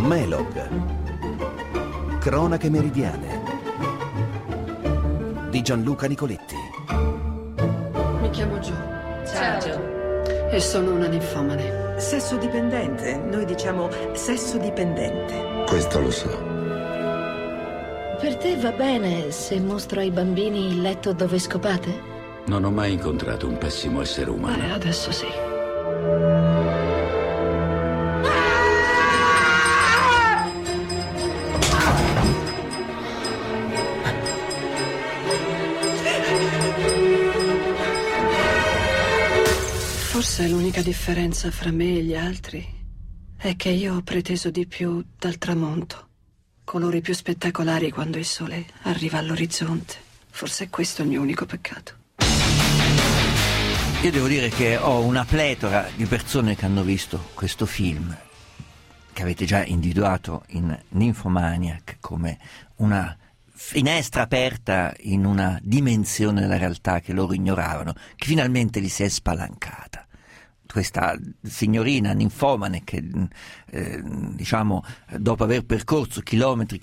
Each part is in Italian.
Melog. Cronache meridiane di Gianluca Nicoletti. Mi chiamo Jo. Ciao Jo. E sono una ninfomane. Sesso dipendente, noi diciamo sesso dipendente. Questo lo so. Per te va bene se mostro ai bambini il letto dove scopate? Non ho mai incontrato un pessimo essere umano. Adesso sì. Forse l'unica differenza fra me e gli altri è che io ho preteso di più dal tramonto. Colori più spettacolari quando il sole arriva all'orizzonte. Forse è questo il mio unico peccato. Io devo dire che ho una pletora di persone che hanno visto questo film, che avete già individuato in Nymphomaniac come una finestra aperta in una dimensione della realtà che loro ignoravano, che finalmente gli si è spalancata. Questa signorina ninfomane che diciamo dopo aver percorso chilometri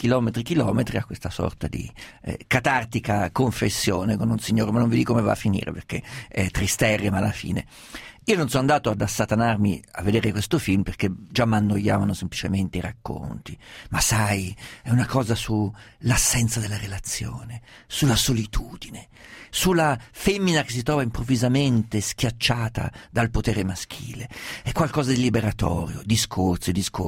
ha questa sorta di catartica confessione con un signore, ma non vi dico come va a finire perché è tristerrima alla fine. Io non sono andato ad assatanarmi a vedere questo film perché già mi annoiavano semplicemente i racconti, ma sai, è una cosa sull'assenza della relazione, sulla solitudine, sulla femmina che si trova improvvisamente schiacciata dal potere maschile. È qualcosa di liberatorio, discorsi,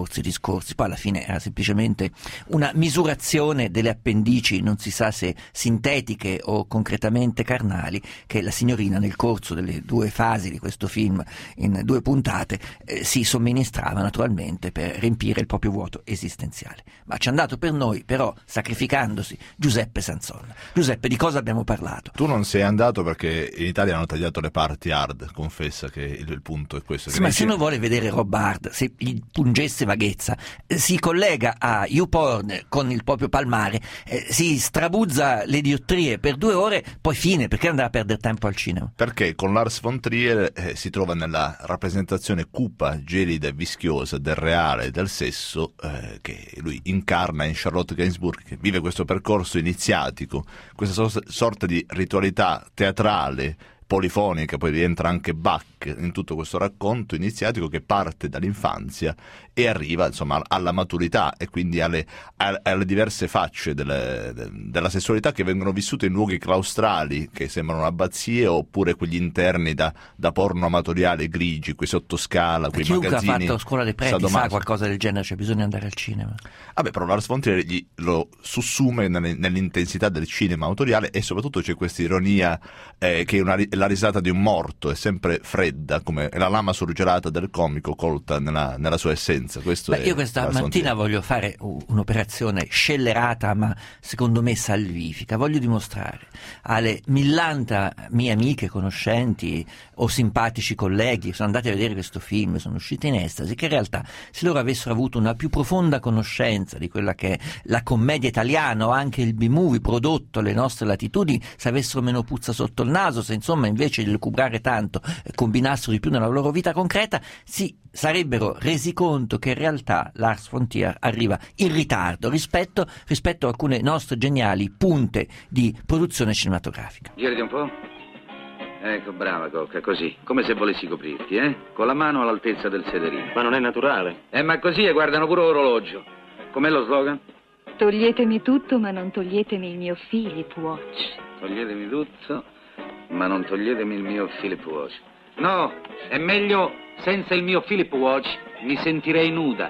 poi alla fine era semplicemente una misurazione delle appendici, non si sa se sintetiche o concretamente carnali, che la signorina nel corso delle due fasi di questo film in 2 puntate si somministrava naturalmente per riempire il proprio vuoto esistenziale. Ma ci è andato per noi però sacrificandosi Giuseppe Sanzonna. Giuseppe, di cosa abbiamo parlato? Tu non sei andato perché in Italia hanno tagliato le parti hard, confessa che il punto è questo. Sì, ma se uno vuole vedere roba hard, se gli pungesse vaghezza, si collega a YouPorn con il proprio palmare, si strabuzza le diottrie per 2 ore, poi fine, perché andare a perdere tempo al cinema? Perché con Lars von Trier si trova nella rappresentazione cupa, gelida e vischiosa del reale e del sesso che lui incarna in Charlotte Gainsbourg, che vive questo percorso iniziatico, questa sorta di ritualità teatrale polifonica, poi rientra anche Bach in tutto questo racconto iniziatico che parte dall'infanzia e arriva insomma alla maturità e quindi alle diverse facce della sessualità che vengono vissute in luoghi claustrali che sembrano abbazie oppure quegli interni da porno amatoriale grigi, quei sottoscala, quei chiunque magazzini. Chiunque ha fatto scuola dei preti sa qualcosa del genere, c'è bisogno di andare al cinema. Vabbè, però Lars von Trier lo sussume nell'intensità del cinema autoriale e soprattutto c'è questa ironia che è la risata di un morto, è sempre fredda, come la lama surgelata del comico colta nella sua essenza. Io questa mattina voglio fare un'operazione scellerata ma secondo me salvifica. Voglio dimostrare alle millanta mie amiche, conoscenti o simpatici colleghi che sono andati a vedere questo film, sono usciti in estasi, che in realtà se loro avessero avuto una più profonda conoscenza di quella che è la commedia italiana o anche il B-movie prodotto alle nostre latitudini, se avessero meno puzza sotto il naso, se insomma invece di lucubrare tanto combinassero di più nella loro vita concreta, si sarebbero resi conto che in realtà Lars von Trier arriva in ritardo rispetto a alcune nostre geniali punte di produzione cinematografica. Girati un po'. Ecco, brava Cocca, così, come se volessi coprirti, con la mano all'altezza del sederino. Ma non è naturale. Ma così e guardano pure l'orologio. Com'è lo slogan? Toglietemi tutto, ma non toglietemi il mio Philip Watch. Toglietemi tutto, ma non toglietemi il mio Philip Watch. No, è meglio senza il mio Philip Watch, mi sentirei nuda.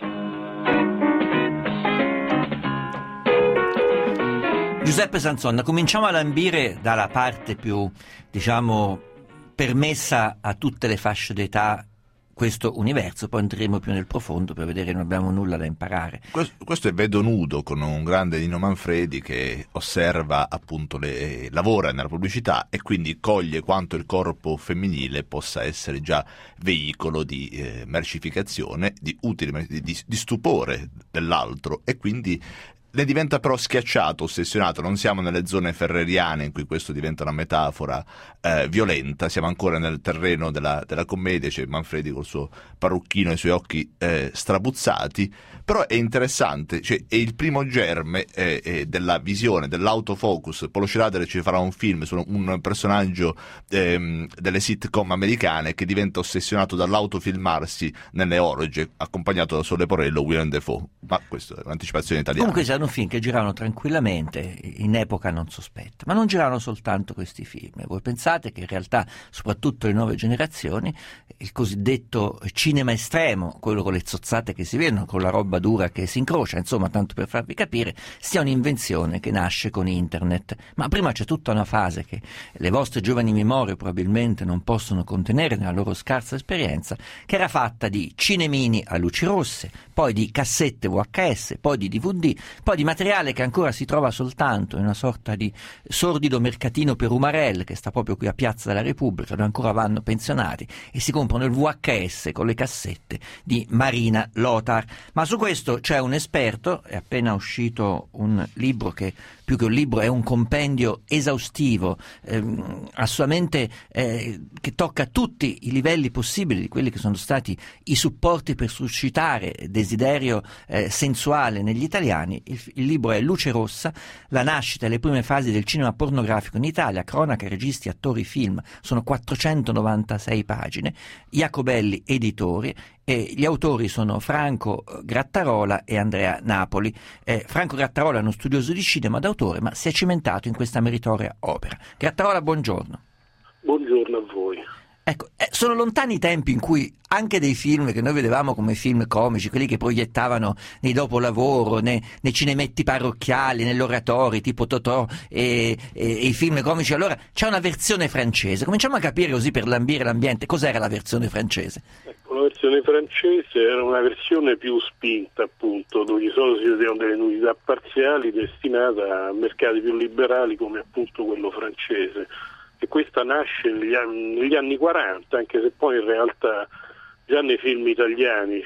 Giuseppe Sanzonna, cominciamo a lambire dalla parte più, diciamo, permessa a tutte le fasce d'età questo universo, poi entreremo più nel profondo per vedere che non abbiamo nulla da imparare. Questo è Vedo nudo, con un grande Nino Manfredi che osserva appunto lavora nella pubblicità e quindi coglie quanto il corpo femminile possa essere già veicolo di mercificazione, di utile, di stupore dell'altro, e quindi ne diventa però schiacciato, ossessionato. Non siamo nelle zone ferreriane in cui questo diventa una metafora violenta, siamo ancora nel terreno della commedia. C'è Manfredi col suo parrucchino e i suoi occhi strabuzzati, però è interessante, cioè, è il primo germe della visione, dell'autofocus. Paolo Schrader ci farà un film su un personaggio delle sitcom americane che diventa ossessionato dall'autofilmarsi nelle orge, accompagnato da Sole Porello, Willem Dafoe. Ma questo è un'anticipazione italiana. Comunque erano film che giravano tranquillamente in epoca non sospetta, ma non giravano soltanto questi film. Voi pensate che in realtà, soprattutto le nuove generazioni, il cosiddetto cinema estremo, quello con le zozzate che si vedono, con la roba dura che si incrocia, insomma, tanto per farvi capire, sia un'invenzione che nasce con internet. Ma prima c'è tutta una fase che le vostre giovani memorie probabilmente non possono contenere nella loro scarsa esperienza, che era fatta di cinemini a luci rosse, poi di cassette VHS, poi di DVD, poi di materiale che ancora si trova soltanto in una sorta di sordido mercatino per Umarell, che sta proprio qui a Piazza della Repubblica, dove ancora vanno pensionati e si comprano il VHS con le cassette di Marina Lothar. Ma su questo c'è un esperto, è appena uscito un libro che più che un libro è un compendio esaustivo, assolutamente che tocca tutti i livelli possibili di quelli che sono stati i supporti per suscitare desiderio sensuale negli italiani. Il libro è Luce Rossa, la nascita e le prime fasi del cinema pornografico in Italia, cronaca, registi, attori, film. Sono 496 pagine, Jacobelli editori, e gli autori sono Franco Grattarola e Andrea Napoli. Franco Grattarola è uno studioso di cinema d'autore, ma si è cimentato in questa meritoria opera. Grattarola, buongiorno. Buongiorno a voi. Ecco, sono lontani i tempi in cui anche dei film che noi vedevamo come film comici, quelli che proiettavano nei dopolavoro, nei cinemetti parrocchiali, negli oratori tipo Totò e i film comici, allora c'è una versione francese. Cominciamo a capire, così per lambire l'ambiente, cos'era la versione francese. La versione francese era una versione più spinta, appunto, dove di solito si vedevano delle nudità parziali destinata a mercati più liberali come appunto quello francese. E questa nasce negli anni 40, anche se poi in realtà già nei film italiani,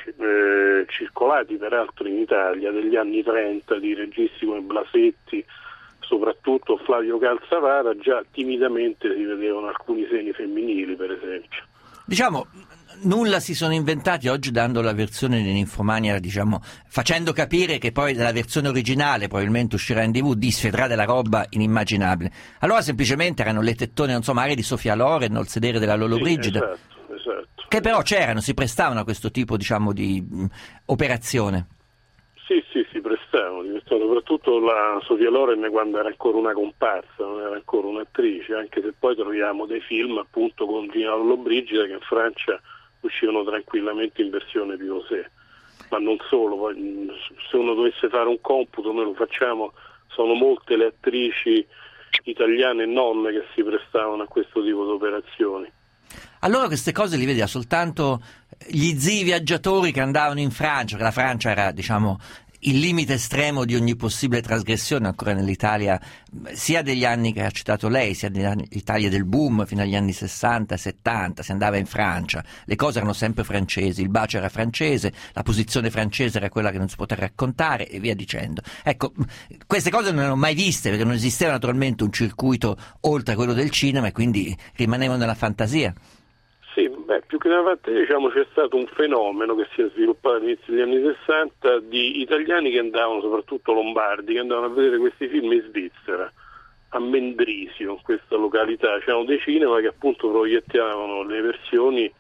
circolati peraltro in Italia, degli anni 30, di registi come Blasetti, soprattutto Flavio Calzavara, già timidamente si vedevano alcuni seni femminili, per esempio. Diciamo, nulla si sono inventati oggi dando la versione di Ninfomania, diciamo, facendo capire che poi la versione originale probabilmente uscirà in DVD, disfederà della roba inimmaginabile. Allora semplicemente erano le tettone, non so, magari di Sofia Loren o il sedere della Lollobrigida, esatto. Che però c'erano, si prestavano a questo tipo, diciamo, di operazione. Sì, si prestavano, soprattutto la Sofia Loren quando era ancora una comparsa, non era ancora un'attrice, anche se poi troviamo dei film appunto con Gina Lollobrigida che in Francia uscivano tranquillamente in versione Pivot, ma non solo. Poi, se uno dovesse fare un computo, noi lo facciamo, sono molte le attrici italiane e non che si prestavano a questo tipo di operazioni. Allora queste cose li vedeva soltanto gli zii viaggiatori che andavano in Francia, che la Francia era, diciamo, il limite estremo di ogni possibile trasgressione ancora nell'Italia, sia degli anni che ha citato lei, sia dell'Italia del boom fino agli anni 60 e 70, si andava in Francia, le cose erano sempre francesi, il bacio era francese, la posizione francese era quella che non si poteva raccontare e via dicendo. Ecco, queste cose non erano mai viste perché non esisteva naturalmente un circuito oltre a quello del cinema e quindi rimanevano nella fantasia. Sì, più che una fantasia, diciamo, c'è stato un fenomeno che si è sviluppato all'inizio degli anni 60 di italiani che andavano, soprattutto lombardi, che andavano a vedere questi film in Svizzera, a Mendrisio, questa località. C'erano dei cinema che appunto proiettavano le versioni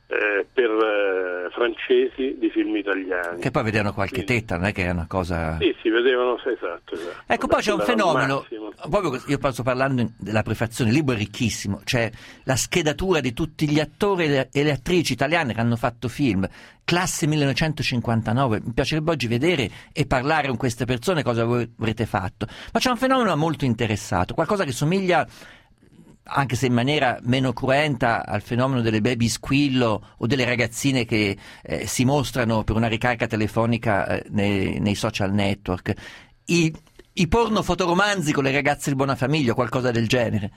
per francesi di film italiani. Che poi vedevano qualche tetta, non è che era una cosa... Sì, si vedevano, esatto. Ecco, poi c'è un fenomeno, proprio io sto parlando della prefazione, il libro è ricchissimo, c'è la schedatura di tutti gli attori e le attrici italiane che hanno fatto film, classe 1959, mi piacerebbe oggi vedere e parlare con queste persone cosa voi avrete fatto, ma c'è un fenomeno molto interessato, qualcosa che somiglia, anche se in maniera meno cruenta, al fenomeno delle baby squillo o delle ragazzine che si mostrano per una ricarica telefonica nei social network, i porno fotoromanzi con le ragazze di buona famiglia o qualcosa del genere.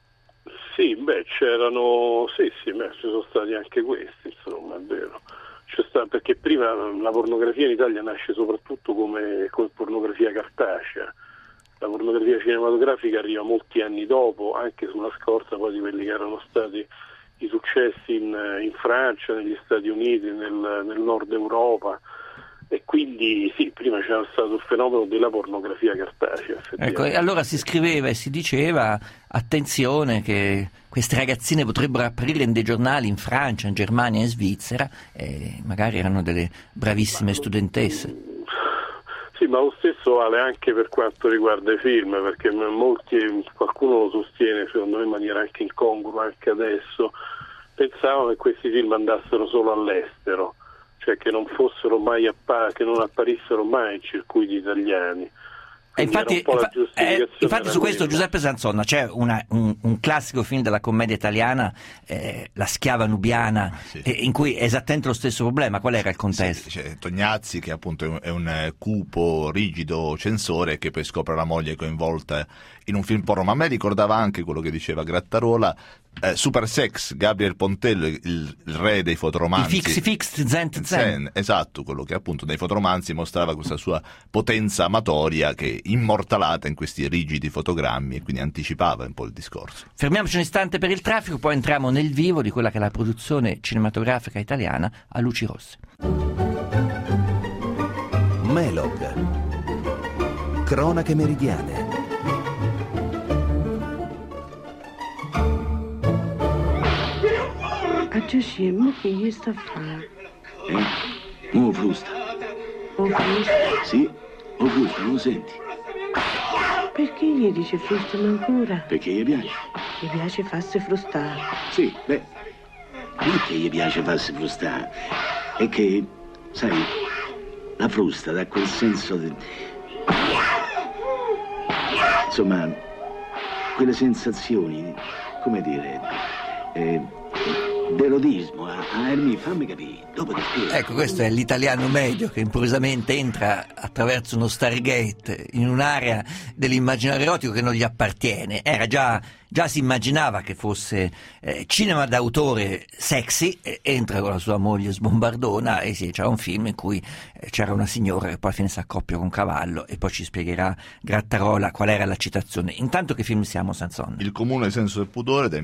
Sì, c'erano, ci sono stati anche questi, insomma, è vero. perché prima la pornografia in Italia nasce soprattutto come pornografia cartacea. La pornografia cinematografica arriva molti anni dopo, anche sulla scorta poi di quelli che erano stati i successi in Francia, negli Stati Uniti, nel nord Europa, e quindi sì, prima c'era stato il fenomeno della pornografia cartacea. Ecco, e allora si scriveva e si diceva attenzione che queste ragazzine potrebbero apparire in dei giornali in Francia, in Germania e in Svizzera, e magari erano delle bravissime studentesse. Sì, ma lo stesso vale anche per quanto riguarda i film, perché qualcuno lo sostiene, secondo me in maniera anche incongrua anche adesso, pensavano che questi film andassero solo all'estero, cioè che non fossero mai che non apparissero mai in circuiti italiani. Infatti su questo Giuseppe Sanzonna c'è un classico film della commedia italiana, La schiava nubiana, sì, in cui è esattamente lo stesso problema. Qual era il contesto? Sì, c'è Tognazzi che appunto è un cupo, rigido censore che poi scopre la moglie coinvolta in un film porno, ma a me ricordava anche quello che diceva Grattarola, Super Sex, Gabriel Pontello, il re dei fotoromanzi. I fix zen. Esatto, quello che appunto nei fotoromanzi mostrava questa sua potenza amatoria che immortalata in questi rigidi fotogrammi, e quindi anticipava un po' il discorso. Fermiamoci un istante per il traffico, poi entriamo nel vivo di quella che è la produzione cinematografica italiana a luci rosse. Melog. Cronache meridiane. A Giuscemo che gli sta a fare? Mo frusta. O frusta? Sì, o frusta, non lo senti? Perché gli dice frustami ancora? Perché gli piace. Gli piace farsi frustare. Sì, beh, non è che gli piace farsi frustare, è che, sai, la frusta dà quel senso di... Insomma, quelle sensazioni, come dire, d'erotismo. Ermi, fammi capire, dopo ti spiego. Ecco, questo è l'italiano medio che improvvisamente entra attraverso uno Stargate in un'area dell'immaginario erotico che non gli appartiene. Era già si immaginava che fosse cinema d'autore sexy, entra con la sua moglie sbombardona e sì, c'era un film in cui c'era una signora che poi alla fine si accoppia con un cavallo, e poi ci spiegherà Grattarola qual era la citazione. Intanto che film siamo, Sanzonna? Il comune senso del pudore del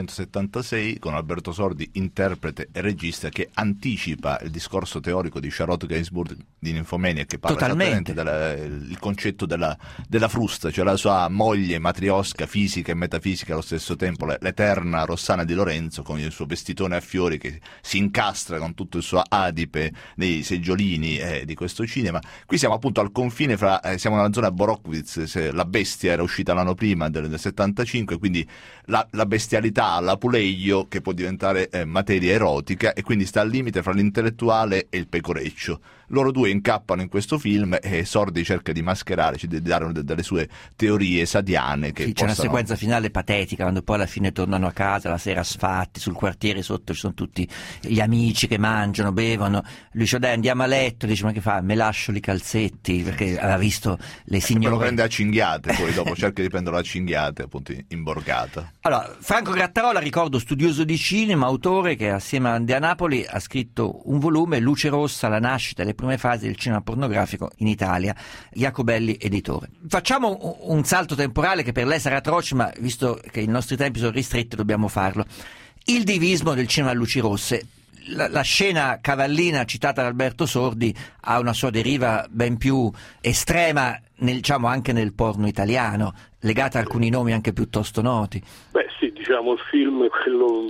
1976, con Alberto Sordi interprete e regista, che anticipa il discorso teorico di Charlotte Gainsbourg di Ninfomania, che parla esattamente del concetto della frusta, cioè la sua moglie matriosca fisica e metafisica allo stesso tempo, l'eterna Rossana Di Lorenzo, con il suo vestitone a fiori che si incastra con tutto il suo adipe nei seggiolini di questo cinema. Qui siamo appunto al confine fra, siamo nella zona Borowitz, La Bestia era uscita l'anno prima del 75, quindi la bestialità, l'apuleio che può diventare materia erotica, e quindi sta al limite fra l'intellettuale e il pecoreccio. Loro due incappano in questo film e Sordi cerca di mascherare, di dare delle sue teorie sadiane che c'è una sequenza finale patetica quando poi alla fine tornano a casa la sera sfatti, sul quartiere sotto ci sono tutti gli amici che mangiano, bevono, lui dice dai andiamo a letto, dice ma che fa? Me lascio i calzetti, perché aveva visto le signore. Lo prende a cinghiate, poi dopo cerca di prenderlo a cinghiate appunto in borgata. Allora, Franco Grattarola, ricordo, studioso di cinema, autore che assieme a Andi a Napoli ha scritto un volume, Luce Rossa, la nascita e le prime fasi del cinema pornografico in Italia, Jacobelli editore. Facciamo un salto temporale che per lei sarà atroce, ma visto che i nostri tempi sono ristretti dobbiamo farlo. Il divismo del cinema a luci rosse. La scena cavallina citata da Alberto Sordi ha una sua deriva ben più estrema diciamo anche nel porno italiano, legata a alcuni nomi anche piuttosto noti. Beh sì, diciamo il film quello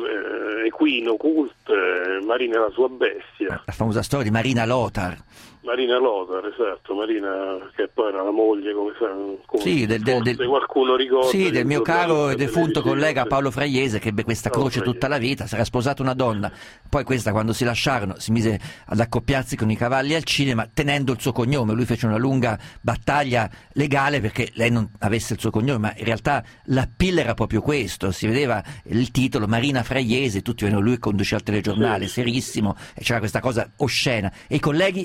equino, cult, Marina e la sua bestia. La famosa storia di Marina Lothar. Marina Lothar, esatto, Marina che poi era la moglie, come sì, qualcuno ricorda. Sì, del mio caro e defunto collega Paolo Fraiese, che ebbe questa croce tutta la vita, si era sposato una donna, poi questa quando si lasciarono si mise ad accoppiarsi con i cavalli al cinema tenendo il suo cognome. Lui fece una lunga battaglia legale perché lei non avesse il suo cognome, ma in realtà l'appeal era proprio questo, si vedeva il titolo Marina Fraiese, tutti vedevano lui che conduceva il telegiornale, serissimo, e c'era questa cosa oscena, e i colleghi ne fecero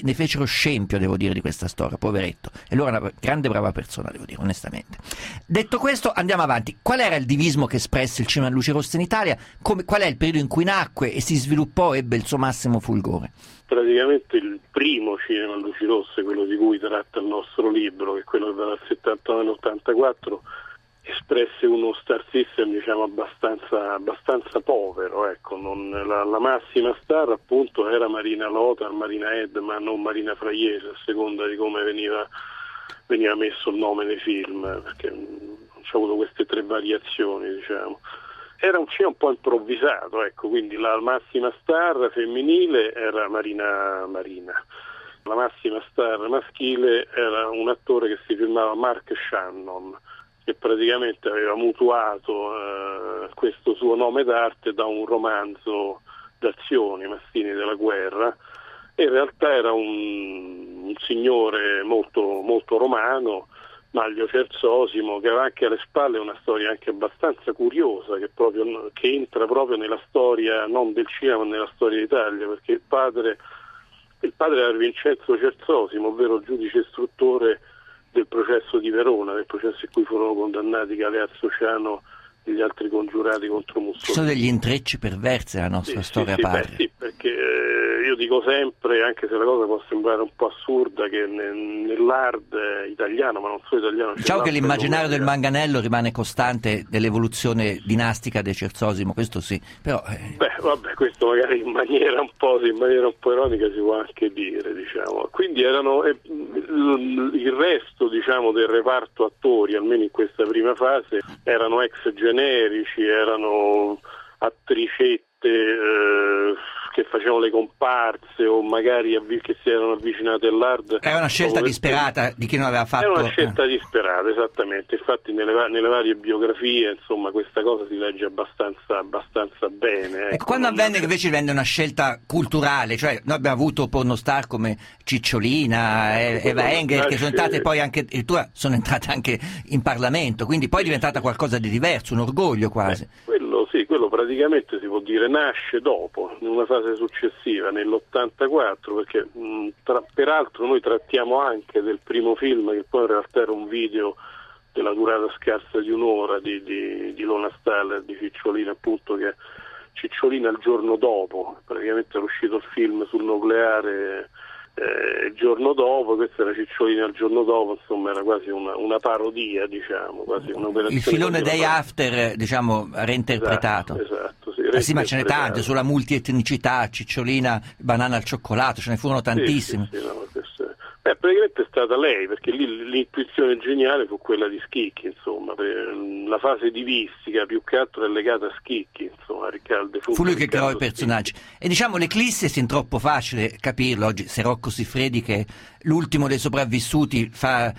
scempio, devo dire, di questa storia, poveretto. E lui era una grande brava persona, devo dire, onestamente. Detto questo, andiamo avanti. Qual era il divismo che espresse il cinema a luci rosse in Italia? Qual è il periodo in cui nacque e si sviluppò, ebbe il suo massimo fulgore? Praticamente il primo cinema a luci rosse, quello di cui tratta il nostro libro, che è quello dal 79 all'84, espresse uno star system, diciamo, abbastanza povero, ecco. La massima star appunto era Marina Lothar, Marina Ed, ma non Marina Fraiese, a seconda di come veniva messo il nome nei film, perché c'è avuto queste 3 variazioni, diciamo. Era un cinema un po' improvvisato, ecco, quindi la massima star femminile era Marina. La massima star maschile era un attore che si chiamava Mark Shannon, che praticamente aveva mutuato questo suo nome d'arte da un romanzo d'azione, I Mastini della guerra, e in realtà era un signore molto, molto romano, Maglio Cersosimo, che aveva anche alle spalle una storia anche abbastanza curiosa, che entra proprio nella storia non del cinema ma nella storia d'Italia, perché il padre era Vincenzo Cersosimo, ovvero il giudice istruttore del processo di Verona, del processo in cui furono condannati Galeazzo Ciano e gli altri congiurati contro Mussolini. Ci sono degli intrecci perversi nella nostra storia padre. Sì, perché io dico sempre, anche se la cosa può sembrare un po' assurda, che nell'hard italiano, ma non solo italiano... Diciamo che l'immaginario del manganello rimane costante dell'evoluzione dinastica del Cersosimo, questo sì, però... vabbè, questo magari in maniera un po' ironica si può anche dire, diciamo. Quindi erano il resto, diciamo, del reparto attori, almeno in questa prima fase, erano ex generici, erano attricette che facevano le comparse o magari che si erano avvicinate all'ard. Era una scelta disperata di chi non aveva fatto. Era una scelta disperata, esattamente. Infatti nelle varie biografie, insomma, questa cosa si legge abbastanza bene. Ecco, quando avvenne che invece divenne una scelta culturale, cioè noi abbiamo avuto pornostar come Cicciolina, Eva Engel, che sono entrate poi anche sono entrate anche in Parlamento, quindi poi è diventata qualcosa di diverso, un orgoglio quasi. Quello praticamente si può dire nasce dopo, in una fase successiva, nell'84, perché peraltro noi trattiamo anche del primo film, che poi in realtà era un video della durata scarsa di un'ora di Lona Staller, di Cicciolina, appunto, che Cicciolina il giorno dopo, praticamente era uscito il film sul nucleare il giorno dopo, questa era Cicciolina il giorno dopo, insomma era quasi una parodia, diciamo, quasi un'operazione. Il filone Day After, diciamo, reinterpretato. Esatto, sì. Sì, ma ce n'è tante, sulla multietnicità, Cicciolina, banana al cioccolato, ce ne furono tantissime. Sì, no, praticamente è stata lei, perché lì l'intuizione geniale fu quella di Schicchi, insomma, la fase divistica più che altro è legata a Schicchi, insomma, Riccardo. Fu lui che creò i personaggi. E diciamo l'eclisse è sin troppo facile capirlo oggi, se Rocco Siffredi, che è l'ultimo dei sopravvissuti, fa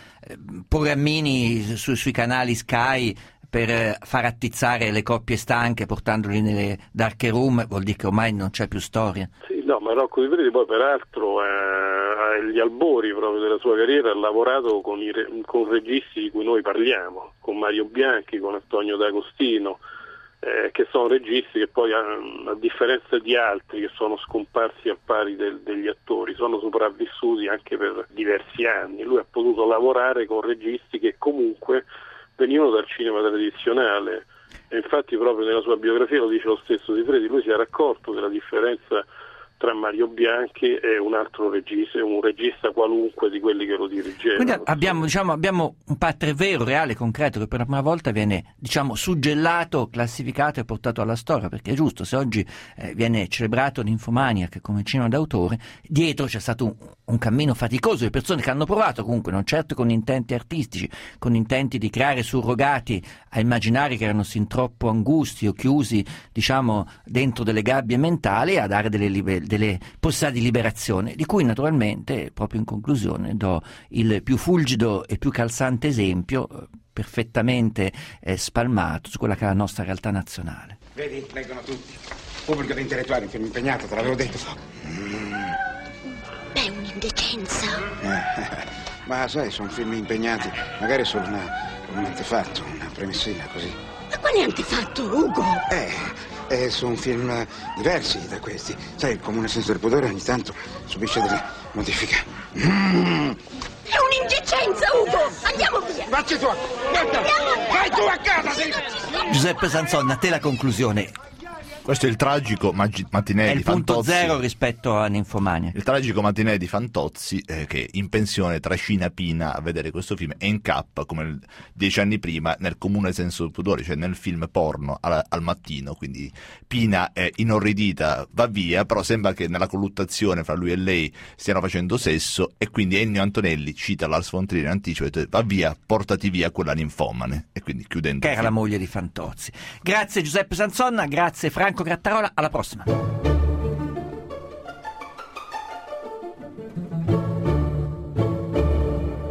programmini sui canali Sky per far attizzare le coppie stanche portandoli nelle dark room, vuol dire che ormai non c'è più storia. Sì, no, ma Rocco Siffredi poi peraltro agli albori proprio della sua carriera ha lavorato con registi di cui noi parliamo, con Mario Bianchi, con Antonio D'Agostino, che sono registi che poi a differenza di altri che sono scomparsi al pari degli attori, sono sopravvissuti anche per diversi anni. Lui ha potuto lavorare con registi che comunque venivano dal cinema tradizionale, e infatti proprio nella sua biografia lo dice lo stesso Siffredi, lui si era accorto della differenza tra Mario Bianchi e un altro regista, un regista qualunque di quelli che lo dirigevano. Quindi abbiamo un pattern vero, reale, concreto, che per la prima volta viene, diciamo, suggellato, classificato e portato alla storia, perché è giusto, se oggi viene celebrato l'Infomaniac come cinema d'autore, dietro c'è stato un cammino faticoso di persone che hanno provato, comunque non certo con intenti artistici, con intenti di creare surrogati a immaginari che erano sin troppo angusti o chiusi, diciamo, dentro delle gabbie mentali, a dare delle possibilità di liberazione, di cui naturalmente, proprio in conclusione, do il più fulgido e più calzante esempio, perfettamente spalmato su quella che è la nostra realtà nazionale. Vedi, leggono tutti. Pubblico ed intellettuale, un film impegnato, te l'avevo detto. È un'indecenza. Ma sai, sono film impegnati, magari solo un antefatto, una premessina così. Ma quale antefatto, Ugo? sono film diversi da questi. Sai, il comune senso del pudore ogni tanto subisce delle modifiche. È un'indicenza, Ugo! Andiamo via! Vacci tu! Guarda! Vai tu a casa! Giuseppe Sanzonna, a te la conclusione. Questo è il tragico mattinè È di il punto Fantozzi. zero rispetto a Ninfomania. Il tragico mattinè di Fantozzi che in pensione trascina Pina a vedere questo film e incappa come 10 anni prima nel comune senso del pudore, cioè nel film porno al mattino. Quindi Pina è inorridita, va via, però sembra che nella colluttazione fra lui e lei stiano facendo sesso e quindi Ennio Antonelli cita Lars von Trier in anticipo e dice: va via, portati via quella ninfomane, e quindi chiudendo che era la moglie di Fantozzi. Grazie Giuseppe Sanzonna, grazie Franco Grattarola, alla prossima.